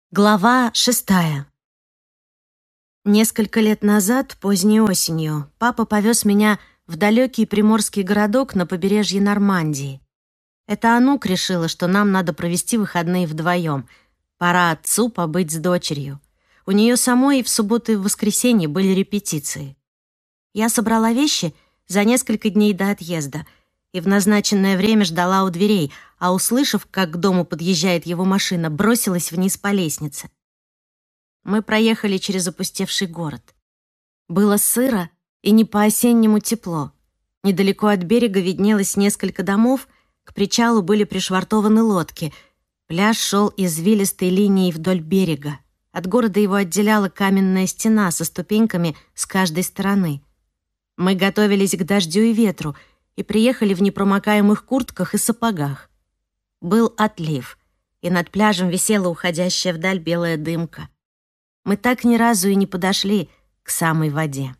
Глава 6. Несколько лет назад, поздней осенью, папа повез меня в далекий приморский городок на побережье Нормандии. Это Анук решила, что нам надо провести выходные вдвоем. Пора отцу побыть с дочерью. У нее самой и в субботу и в воскресенье были репетиции. Я собрала вещи за несколько дней до отъезда и в назначенное время ждала у дверей, а, услышав, как к дому подъезжает его машина, бросилась вниз по лестнице. Мы проехали через опустевший город. Было сыро и не по-осеннему тепло. Недалеко от берега виднелось несколько домов, к причалу были пришвартованы лодки. Пляж шел извилистой линией вдоль берега. От города его отделяла каменная стена со ступеньками с каждой стороны. Мы готовились к дождю и ветру и приехали в непромокаемых куртках и сапогах. Был отлив, и над пляжем висела уходящая вдаль белая дымка. Мы так ни разу и не подошли к самой воде.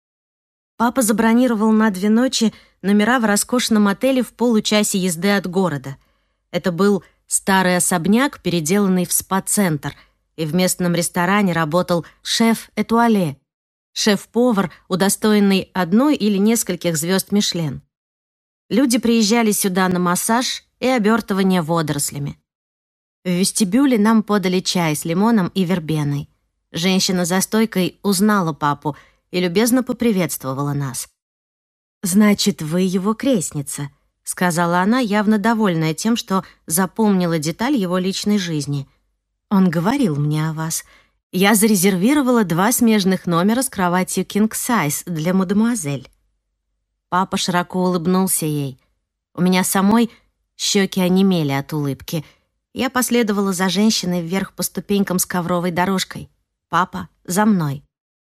Папа забронировал на 2 ночи номера в роскошном отеле в получасе езды от города. Это был старый особняк, переделанный в спа-центр, и в местном ресторане работал шеф-этуале, шеф-повар, удостоенный 1 или нескольких звезд Мишлен. Люди приезжали сюда на массаж и обертывание водорослями. В вестибюле нам подали чай с лимоном и вербеной. Женщина за стойкой узнала папу и любезно поприветствовала нас. «Значит, вы его крестница», — сказала она, явно довольная тем, что запомнила деталь его личной жизни. «Он говорил мне о вас. Я зарезервировала 2 смежных номера с кроватью king size для мадемуазель». Папа широко улыбнулся ей. У меня самой щеки онемели от улыбки. Я последовала за женщиной вверх по ступенькам с ковровой дорожкой. Папа за мной.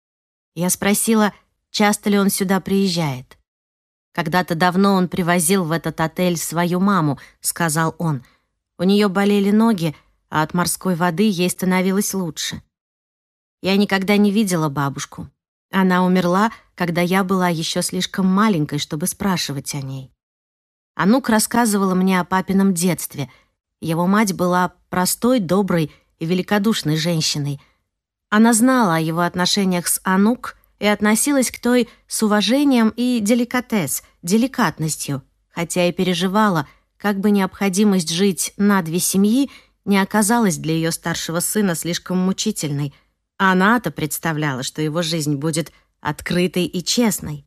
Я спросила, часто ли он сюда приезжает. «Когда-то давно он привозил в этот отель свою маму», — сказал он. «У нее болели ноги, а от морской воды ей становилось лучше. Я никогда не видела бабушку. Она умерла, когда я была еще слишком маленькой, чтобы спрашивать о ней. Анук рассказывала мне о папином детстве. Его мать была простой, доброй и великодушной женщиной. Она знала о его отношениях с Анук и относилась к той с уважением и деликатностью, хотя и переживала, как бы необходимость жить на 2 семьи не оказалась для ее старшего сына слишком мучительной. Она-то представляла, что его жизнь будет открытой и честной.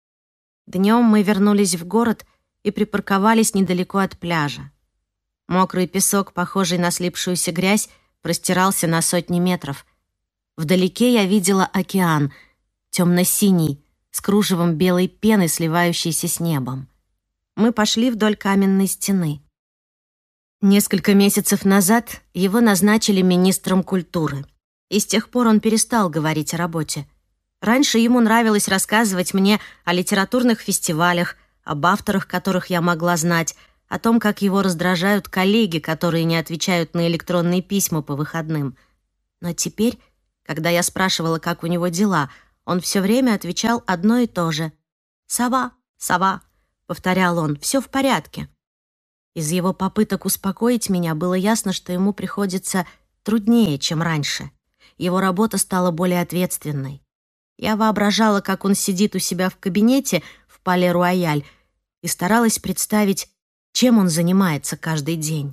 Днем мы вернулись в город и припарковались недалеко от пляжа. Мокрый песок, похожий на слипшуюся грязь, простирался на сотни метров. Вдалеке я видела океан, темно-синий, с кружевом белой пены, сливающейся с небом. Мы пошли вдоль каменной стены. Несколько месяцев назад его назначили министром культуры, и с тех пор он перестал говорить о работе. Раньше ему нравилось рассказывать мне о литературных фестивалях, об авторах, которых я могла знать, о том, как его раздражают коллеги, которые не отвечают на электронные письма по выходным. Но теперь, когда я спрашивала, как у него дела, он все время отвечал одно и то же. «Сова, сова», — повторял он, — «все в порядке». Из его попыток успокоить меня было ясно, что ему приходится труднее, чем раньше. Его работа стала более ответственной. Я воображала, как он сидит у себя в кабинете в Пале-Руаяль и старалась представить, чем он занимается каждый день.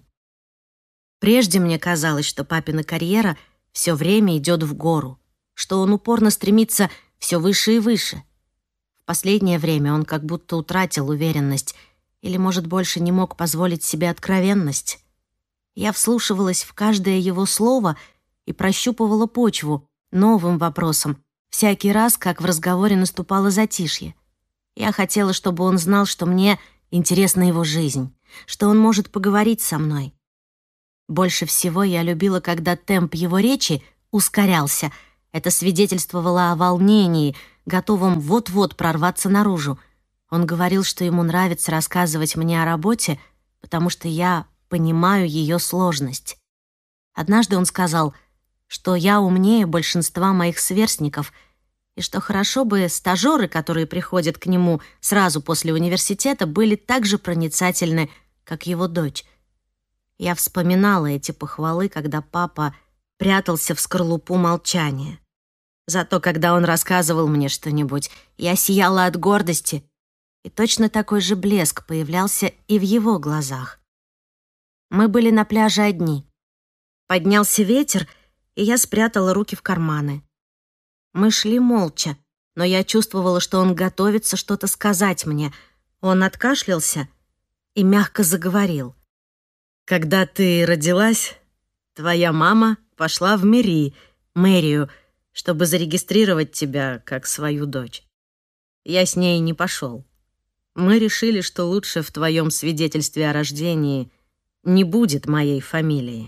Прежде мне казалось, что папина карьера все время идет в гору, что он упорно стремится все выше и выше. В последнее время он как будто утратил уверенность или, может, больше не мог позволить себе откровенность. Я вслушивалась в каждое его слово и прощупывала почву новым вопросом, всякий раз, как в разговоре наступало затишье. Я хотела, чтобы он знал, что мне интересна его жизнь, что он может поговорить со мной. Больше всего я любила, когда темп его речи ускорялся. Это свидетельствовало о волнении, готовом вот-вот прорваться наружу. Он говорил, что ему нравится рассказывать мне о работе, потому что я понимаю ее сложность. Однажды он сказал, что я умнее большинства моих сверстников и что хорошо бы стажёры, которые приходят к нему сразу после университета, были так же проницательны, как его дочь. Я вспоминала эти похвалы, когда папа прятался в скорлупу молчания. Зато когда он рассказывал мне что-нибудь, я сияла от гордости, и точно такой же блеск появлялся и в его глазах. Мы были на пляже одни. Поднялся ветер, и я спрятала руки в карманы. Мы шли молча, но я чувствовала, что он готовится что-то сказать мне. Он откашлялся и мягко заговорил. «Когда ты родилась, твоя мама пошла в мэрию, чтобы зарегистрировать тебя как свою дочь. Я с ней не пошел. Мы решили, что лучше в твоем свидетельстве о рождении не будет моей фамилии».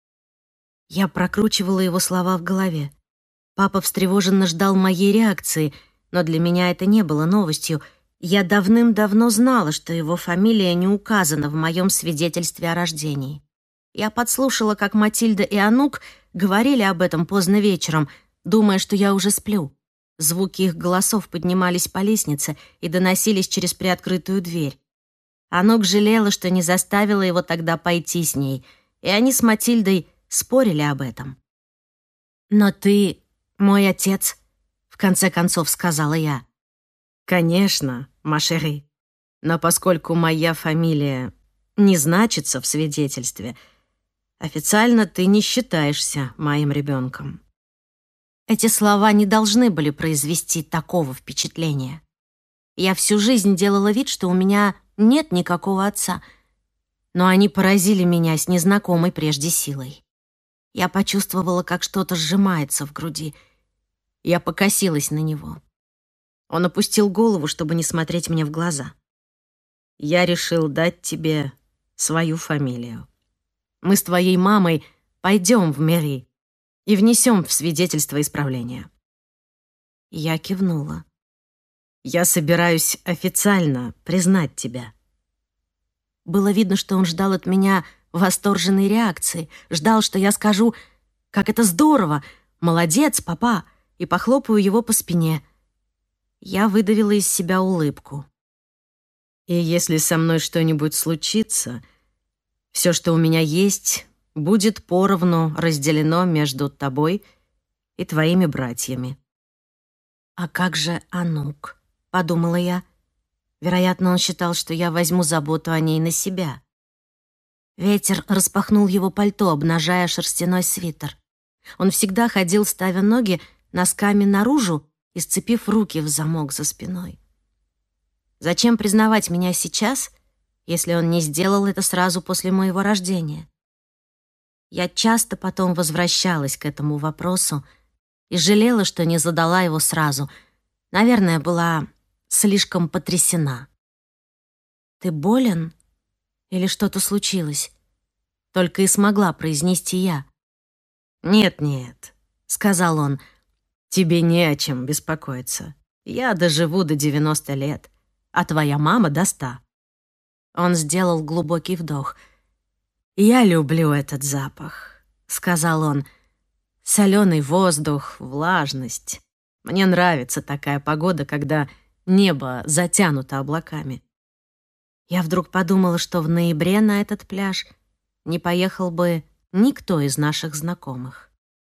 Я прокручивала его слова в голове. Папа встревоженно ждал моей реакции, но для меня это не было новостью. Я давным-давно знала, что его фамилия не указана в моем свидетельстве о рождении. Я подслушала, как Матильда и Анук говорили об этом поздно вечером, думая, что я уже сплю. Звуки их голосов поднимались по лестнице и доносились через приоткрытую дверь. Анук жалела, что не заставила его тогда пойти с ней, и они с Матильдой спорили об этом. «Но ты мой отец», — в конце концов сказала я. «Конечно, ма шери, но поскольку моя фамилия не значится в свидетельстве, официально ты не считаешься моим ребенком». Эти слова не должны были произвести такого впечатления. Я всю жизнь делала вид, что у меня нет никакого отца, но они поразили меня с незнакомой прежде силой. Я почувствовала, как что-то сжимается в груди. Я покосилась на него. Он опустил голову, чтобы не смотреть мне в глаза. «Я решил дать тебе свою фамилию. Мы с твоей мамой пойдем в мэрию и внесем в свидетельство исправления». Я кивнула. «Я собираюсь официально признать тебя». Было видно, что он ждал от меня восторженной реакции, ждал, что я скажу: «Как это здорово! Молодец, папа!» и похлопаю его по спине. Я выдавила из себя улыбку. «И если со мной что-нибудь случится, все, что у меня есть, будет поровну разделено между тобой и твоими братьями». «А как же Анук?» — подумала я. Вероятно, он считал, что я возьму заботу о ней на себя. Ветер распахнул его пальто, обнажая шерстяной свитер. Он всегда ходил, ставя ноги носками наружу и сцепив руки в замок за спиной. Зачем признавать меня сейчас, если он не сделал это сразу после моего рождения? Я часто потом возвращалась к этому вопросу и жалела, что не задала его сразу. Наверное, была слишком потрясена. «Ты болен? Или что-то случилось?» Только и смогла произнести я. «Нет», — сказал он, — «тебе не о чем беспокоиться. Я доживу до 90 лет, а твоя мама до 100». Он сделал глубокий вдох. «Я люблю этот запах», — сказал он. «Солёный воздух, влажность. Мне нравится такая погода, когда небо затянуто облаками». Я вдруг подумала, что в ноябре на этот пляж не поехал бы никто из наших знакомых.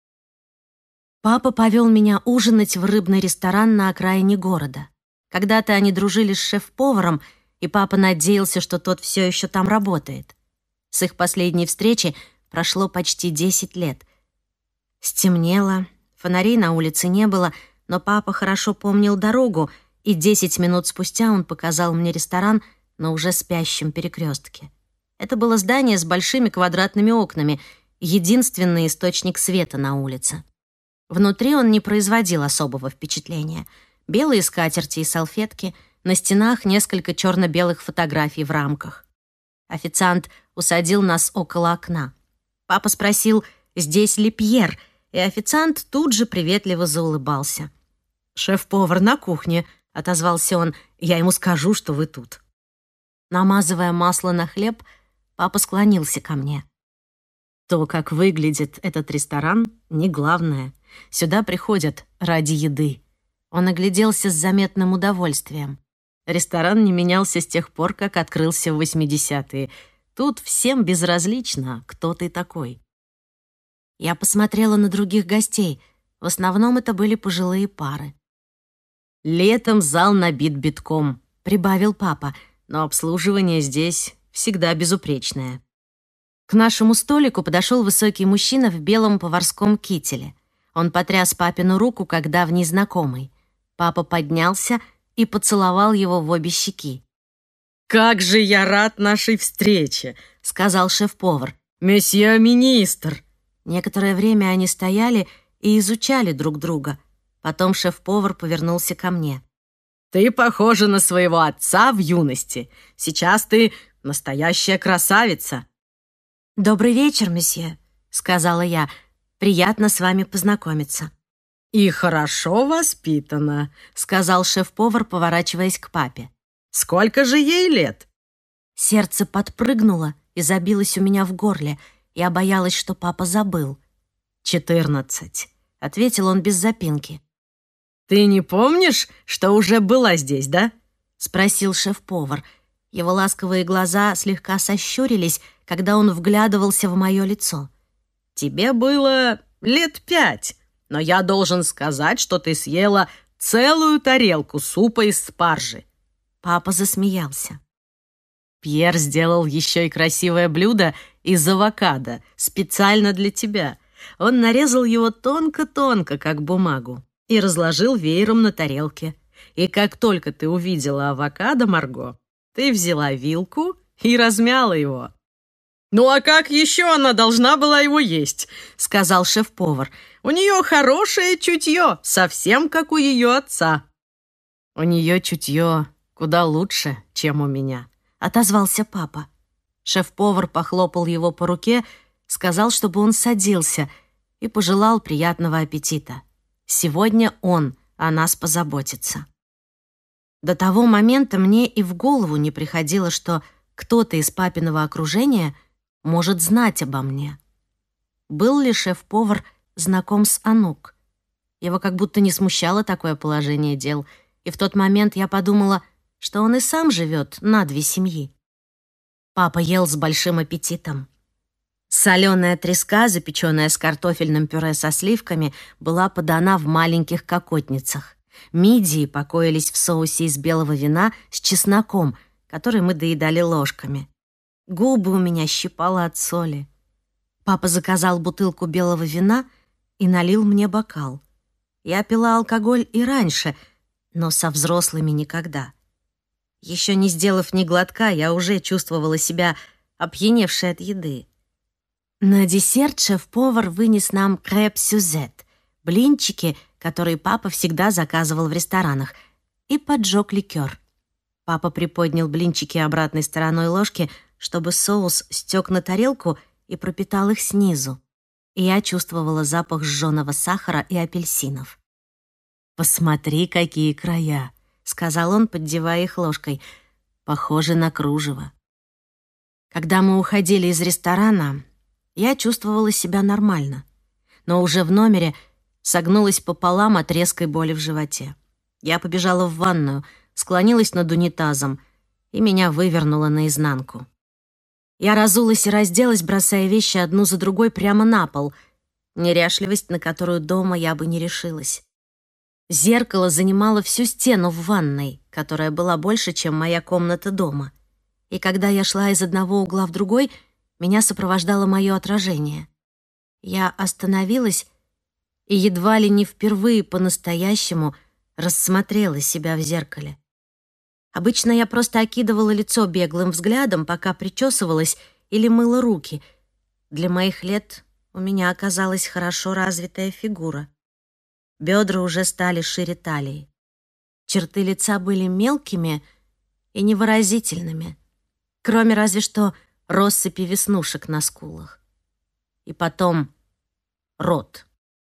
Папа повел меня ужинать в рыбный ресторан на окраине города. Когда-то они дружили с шеф-поваром, и папа надеялся, что тот все еще там работает. С их последней встречи прошло почти 10 лет. Стемнело, фонарей на улице не было, но папа хорошо помнил дорогу, и 10 минут спустя он показал мне ресторан на уже спящем перекрестке. Это было здание с большими квадратными окнами, единственный источник света на улице. Внутри он не производил особого впечатления. Белые скатерти и салфетки, на стенах несколько черно-белых фотографий в рамках. Официант усадил нас около окна. Папа спросил, здесь ли Пьер, и официант тут же приветливо заулыбался. «Шеф-повар на кухне», — отозвался он, — «я ему скажу, что вы тут». Намазывая масло на хлеб, папа склонился ко мне. «То, как выглядит этот ресторан, не главное. Сюда приходят ради еды». Он огляделся с заметным удовольствием. Ресторан не менялся с тех пор, как открылся в 80-е. Тут всем безразлично, кто ты такой. Я посмотрела на других гостей. В основном это были пожилые пары. «Летом зал набит битком», — прибавил папа, «но обслуживание здесь всегда безупречное». К нашему столику подошел высокий мужчина в белом поварском кителе. Он потряс папину руку, как давний знакомый. Папа поднялся и поцеловал его в обе щеки. «Как же я рад нашей встрече!» — сказал шеф-повар. «Месье министр!» Некоторое время они стояли и изучали друг друга. Потом шеф-повар повернулся ко мне. «Ты похожа на своего отца в юности. Сейчас ты настоящая красавица». «Добрый вечер, месье», — сказала я. «Приятно с вами познакомиться». «И хорошо воспитана», — сказал шеф-повар, поворачиваясь к папе. «Сколько же ей лет?» Сердце подпрыгнуло и забилось у меня в горле. Я боялась, что папа забыл. 14, — ответил он без запинки. «Ты не помнишь, что уже была здесь, да?» — спросил шеф-повар. Его ласковые глаза слегка сощурились, когда он вглядывался в мое лицо. «Тебе было лет 5, но я должен сказать, что ты съела целую тарелку супа из спаржи». Папа засмеялся. «Пьер сделал еще и красивое блюдо из авокадо специально для тебя. Он нарезал его тонко-тонко, как бумагу, и разложил веером на тарелке. И как только ты увидела авокадо, Марго, ты взяла вилку и размяла его». «Ну а как еще она должна была его есть?» — сказал шеф-повар. «У нее хорошее чутье, совсем как у ее отца». «У нее чутье куда лучше, чем у меня», — отозвался папа. Шеф-повар похлопал его по руке, сказал, чтобы он садился, и пожелал приятного аппетита. Сегодня он о нас позаботится. До того момента мне и в голову не приходило, что кто-то из папиного окружения может знать обо мне. Был ли шеф-повар знаком с Анук? Его как будто не смущало такое положение дел, и в тот момент я подумала, что он и сам живет на 2 семьи. Папа ел с большим аппетитом. Соленая треска, запеченная с картофельным пюре со сливками, была подана в маленьких кокотницах. Мидии покоились в соусе из белого вина с чесноком, который мы доедали ложками. Губы у меня щипало от соли. Папа заказал бутылку белого вина и налил мне бокал. Я пила алкоголь и раньше, но со взрослыми никогда. Еще не сделав ни глотка, я уже чувствовала себя опьяневшей от еды. На десерт шеф-повар вынес нам креп-сюзет, блинчики, которые папа всегда заказывал в ресторанах, и поджег ликер. Папа приподнял блинчики обратной стороной ложки, чтобы соус стек на тарелку и пропитал их снизу. И я чувствовала запах сжёного сахара и апельсинов. «Посмотри, какие края!» — сказал он, поддевая их ложкой. «Похоже на кружево». Когда мы уходили из ресторана, я чувствовала себя нормально, но уже в номере согнулась пополам от резкой боли в животе. Я побежала в ванную, склонилась над унитазом, и меня вывернуло наизнанку. Я разулась и разделась, бросая вещи одну за другой прямо на пол. Неряшливость, на которую дома я бы не решилась. Зеркало занимало всю стену в ванной, которая была больше, чем моя комната дома. И когда я шла из одного угла в другой, меня сопровождало мое отражение. Я остановилась и едва ли не впервые по-настоящему рассмотрела себя в зеркале. Обычно я просто окидывала лицо беглым взглядом, пока причесывалась или мыла руки. Для моих лет у меня оказалась хорошо развитая фигура. Бедра уже стали шире талии. Черты лица были мелкими и невыразительными, кроме разве что россыпи веснушек на скулах. И потом рот.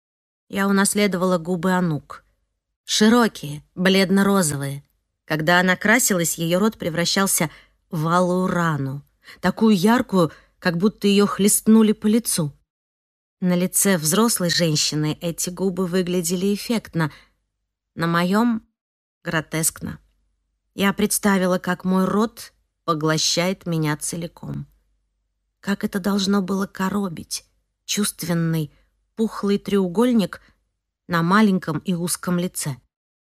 Я унаследовала губы Анук. Широкие, бледно-розовые. Когда она красилась, ее рот превращался в алую рану, такую яркую, как будто ее хлестнули по лицу. На лице взрослой женщины эти губы выглядели эффектно, на моем — гротескно. Я представила, как мой рот поглощает меня целиком. Как это должно было коробить, чувственный, пухлый треугольник на маленьком и узком лице.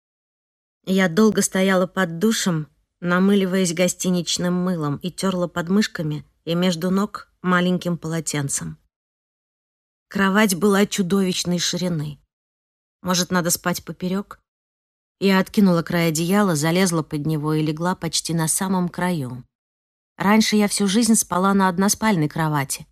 Я долго стояла под душем, намыливаясь гостиничным мылом, и терла подмышками и между ног маленьким полотенцем. Кровать была чудовищной ширины. Может, надо спать поперек? Я откинула край одеяла, залезла под него и легла почти на самом краю. Раньше я всю жизнь спала на односпальной кровати.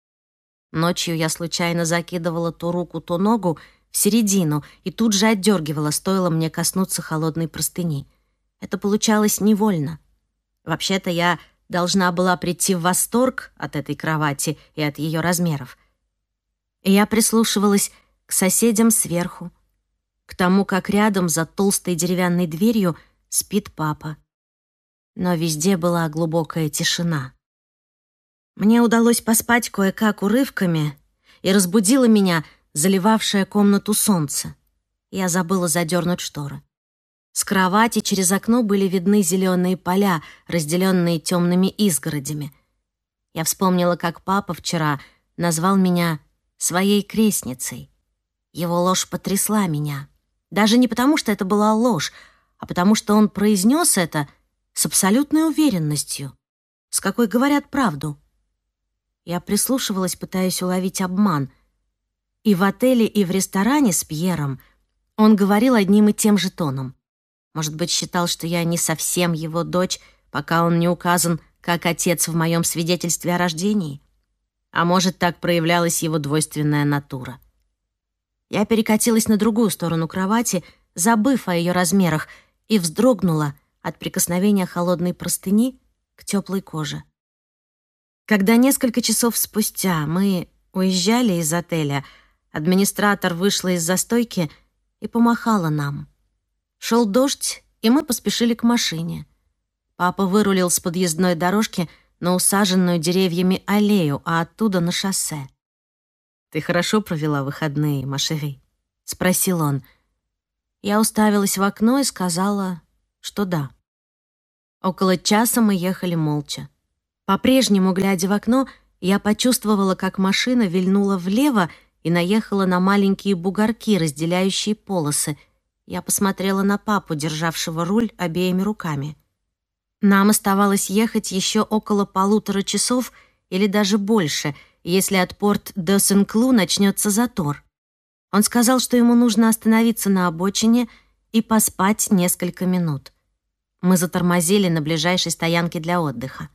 Ночью я случайно закидывала то руку, то ногу в середину и тут же отдергивала, стоило мне коснуться холодной простыни. Это получалось невольно. Вообще-то я должна была прийти в восторг от этой кровати и от ее размеров. И я прислушивалась к соседям сверху, к тому, как рядом за толстой деревянной дверью спит папа. Но везде была глубокая тишина. Мне удалось поспать кое-как урывками, и разбудило меня заливавшее комнату солнце. Я забыла задернуть шторы. С кровати через окно были видны зеленые поля, разделенные темными изгородями. Я вспомнила, как папа вчера назвал меня своей крестницей. Его ложь потрясла меня. Даже не потому, что это была ложь, а потому что он произнес это с абсолютной уверенностью, с какой говорят правду. Я прислушивалась, пытаясь уловить обман. И в отеле, и в ресторане с Пьером он говорил одним и тем же тоном. Может быть, считал, что я не совсем его дочь, пока он не указан как отец в моем свидетельстве о рождении? А может, так проявлялась его двойственная натура? Я перекатилась на другую сторону кровати, забыв о ее размерах, и вздрогнула от прикосновения холодной простыни к теплой коже. Когда несколько часов спустя мы уезжали из отеля, администратор вышла из застойки и помахала нам. Шел дождь, и мы поспешили к машине. Папа вырулил с подъездной дорожки на усаженную деревьями аллею, а оттуда на шоссе. «Ты хорошо провела выходные, Машери?» — спросил он. Я уставилась в окно и сказала, что да. Около часа мы ехали молча. По-прежнему, глядя в окно, я почувствовала, как машина вильнула влево и наехала на маленькие бугорки, разделяющие полосы. Я посмотрела на папу, державшего руль обеими руками. Нам оставалось ехать еще около 1,5 часов или даже больше, если от Порт-де-Сен-Клу начнется затор. Он сказал, что ему нужно остановиться на обочине и поспать несколько минут. Мы затормозили на ближайшей стоянке для отдыха.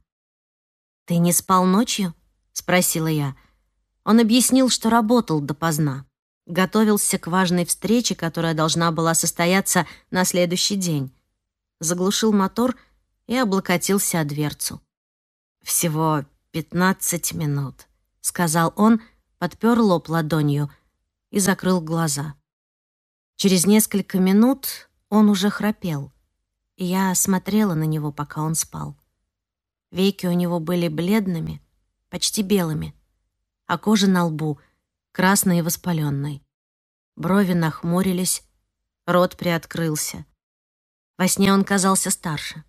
«Ты не спал ночью?» — спросила я. Он объяснил, что работал допоздна. Готовился к важной встрече, которая должна была состояться на следующий день. Заглушил мотор и облокотился о дверцу. «Всего 15 минут», — сказал он, подпер лоб ладонью и закрыл глаза. Через несколько минут он уже храпел, и я смотрела на него, пока он спал. Веки у него были бледными, почти белыми, а кожа на лбу красной и воспалённой. Брови нахмурились, рот приоткрылся. Во сне он казался старше.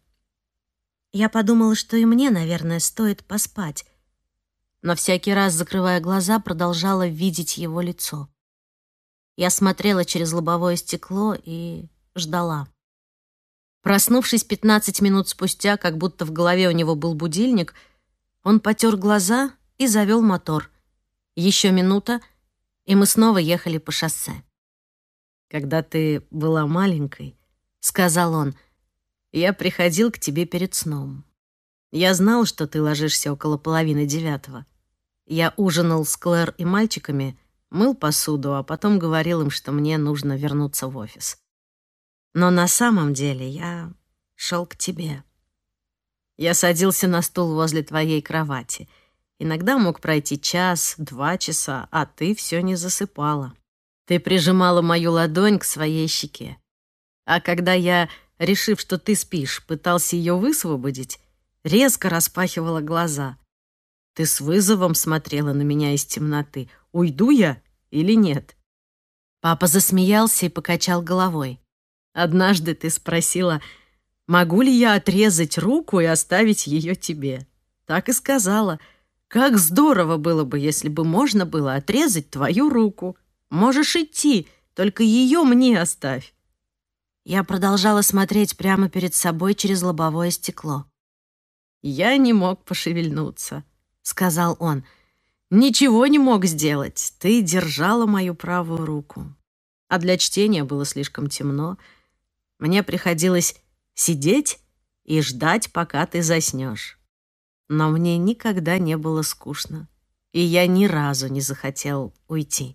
Я подумала, что и мне, наверное, стоит поспать, но всякий раз, закрывая глаза, продолжала видеть его лицо. Я смотрела через лобовое стекло и ждала. Проснувшись 15 минут спустя, как будто в голове у него был будильник, он потер глаза и завел мотор. Еще минута, и мы снова ехали по шоссе. «Когда ты была маленькой, — сказал он, — я приходил к тебе перед сном. Я знал, что ты ложишься около 8:30. Я ужинал с Клэр и мальчиками, мыл посуду, а потом говорил им, что мне нужно вернуться в офис. Но на самом деле я шел к тебе. Я садился на стул возле твоей кровати. Иногда мог пройти 1-2 часа, а ты все не засыпала. Ты прижимала мою ладонь к своей щеке. А когда я, решив, что ты спишь, пытался ее высвободить, резко распахивала глаза. Ты с вызовом смотрела на меня из темноты. Уйду я или нет?» Папа засмеялся и покачал головой. «Однажды ты спросила, могу ли я отрезать руку и оставить ее тебе. Так и сказала. Как здорово было бы, если бы можно было отрезать твою руку. Можешь идти, только ее мне оставь». Я продолжала смотреть прямо перед собой через лобовое стекло. «Я не мог пошевельнуться», — сказал он. «Ничего не мог сделать. Ты держала мою правую руку. А для чтения было слишком темно. Мне приходилось сидеть и ждать, пока ты заснешь. Но мне никогда не было скучно, и я ни разу не захотел уйти».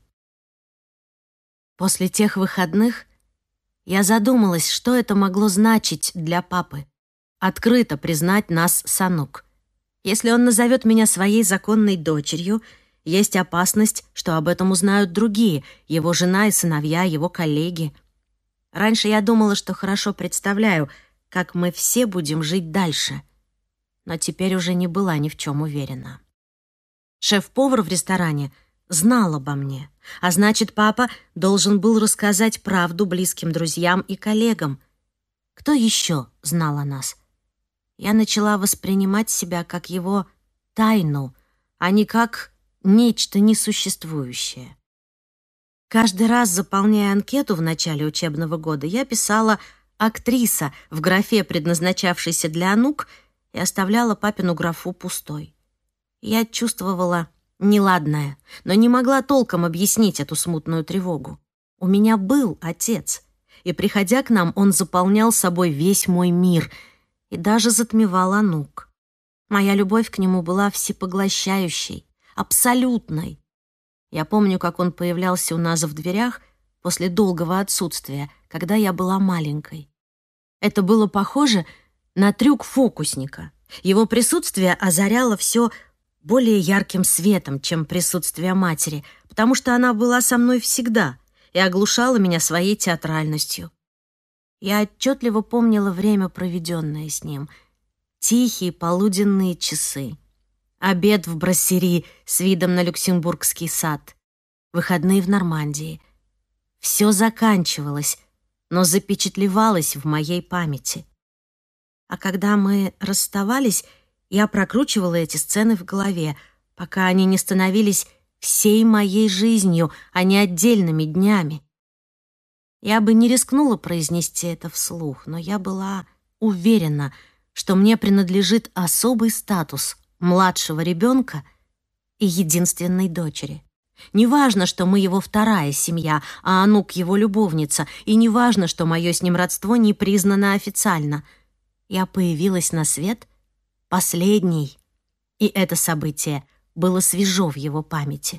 После тех выходных я задумалась, что это могло значить для папы. Открыто признать нас с Анук. Если он назовет меня своей законной дочерью, есть опасность, что об этом узнают другие, его жена и сыновья, его коллеги. Раньше я думала, что хорошо представляю, как мы все будем жить дальше. Но теперь уже не была ни в чем уверена. Шеф-повар в ресторане знал обо мне, а значит, папа должен был рассказать правду близким друзьям и коллегам. Кто еще знал о нас? Я начала воспринимать себя как его тайну, а не как нечто несуществующее. Каждый раз, заполняя анкету в начале учебного года, я писала «актриса» в графе, предназначавшейся для Анук, и оставляла папину графу пустой. Я чувствовала неладное, но не могла толком объяснить эту смутную тревогу. У меня был отец, и, приходя к нам, он заполнял собой весь мой мир и даже затмевал Анук. Моя любовь к нему была всепоглощающей, абсолютной. Я помню, как он появлялся у нас в дверях после долгого отсутствия, когда я была маленькой. Это было похоже на трюк фокусника. Его присутствие озаряло все более ярким светом, чем присутствие матери, потому что она была со мной всегда и оглушала меня своей театральностью. Я отчетливо помнила время, проведенное с ним, тихие полуденные часы, обед в Брассери с видом на Люксембургский сад, выходные в Нормандии. Все заканчивалось, но запечатлевалось в моей памяти. А когда мы расставались, я прокручивала эти сцены в голове, пока они не становились всей моей жизнью, а не отдельными днями. Я бы не рискнула произнести это вслух, но я была уверена, что мне принадлежит особый статус младшего ребенка и единственной дочери. Неважно, что мы его вторая семья, а Анук его любовница, и неважно, что мое с ним родство не признано официально. Я появилась на свет последней, и это событие было свежо в его памяти.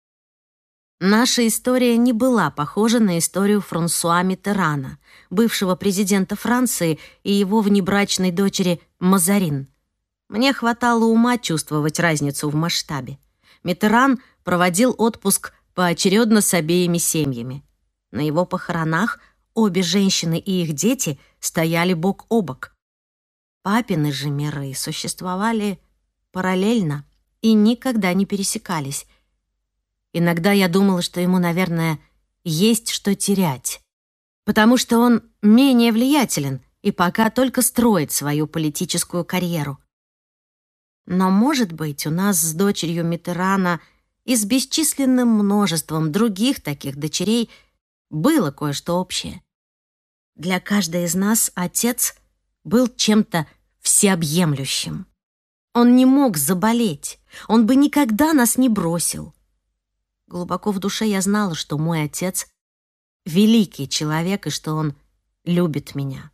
Наша история не была похожа на историю Франсуа Миттерана, бывшего президента Франции, и его внебрачной дочери Мазарин. Мне хватало ума чувствовать разницу в масштабе. Миттеран проводил отпуск поочередно с обеими семьями. На его похоронах обе женщины и их дети стояли бок о бок. Папины же миры существовали параллельно и никогда не пересекались. Иногда я думала, что ему, наверное, есть что терять, потому что он менее влиятелен и пока только строит свою политическую карьеру. Но, может быть, у нас с дочерью Миттерана и с бесчисленным множеством других таких дочерей было кое-что общее. Для каждой из нас отец был чем-то всеобъемлющим. Он не мог заболеть, он бы никогда нас не бросил. Глубоко в душе я знала, что мой отец — великий человек и что он любит меня.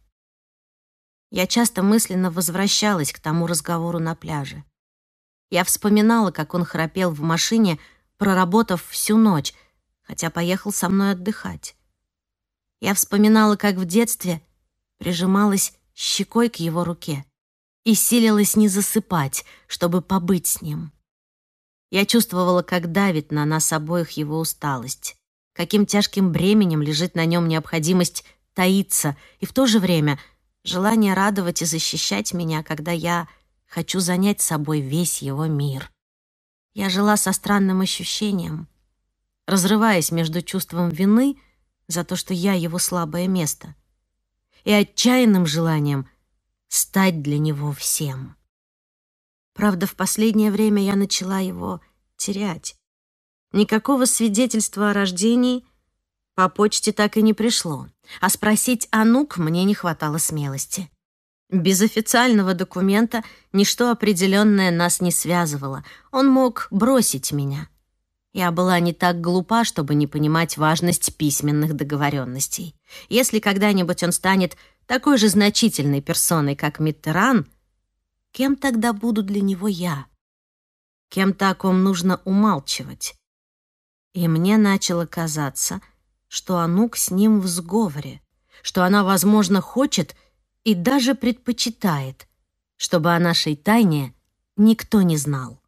Я часто мысленно возвращалась к тому разговору на пляже. Я вспоминала, как он храпел в машине, проработав всю ночь, хотя поехал со мной отдыхать. Я вспоминала, как в детстве прижималась щекой к его руке и силилась не засыпать, чтобы побыть с ним. Я чувствовала, как давит на нас обоих его усталость, каким тяжким бременем лежит на нем необходимость таиться, и в то же время желание радовать и защищать меня, когда я хочу занять собой весь его мир. Я жила со странным ощущением, разрываясь между чувством вины за то, что я его слабое место, и отчаянным желанием стать для него всем. Правда, в последнее время я начала его терять. Никакого свидетельства о рождении по почте так и не пришло, а спросить Анук мне не хватало смелости. Без официального документа ничто определенное нас не связывало. Он мог бросить меня. Я была не так глупа, чтобы не понимать важность письменных договоренностей. Если когда-нибудь он станет такой же значительной персоной, как Миттеран, кем тогда буду для него я? Кем-то, о ком нужно умалчивать? И мне начало казаться, что Анук с ним в сговоре, что она, возможно, хочет и даже предпочитает, чтобы о нашей тайне никто не знал.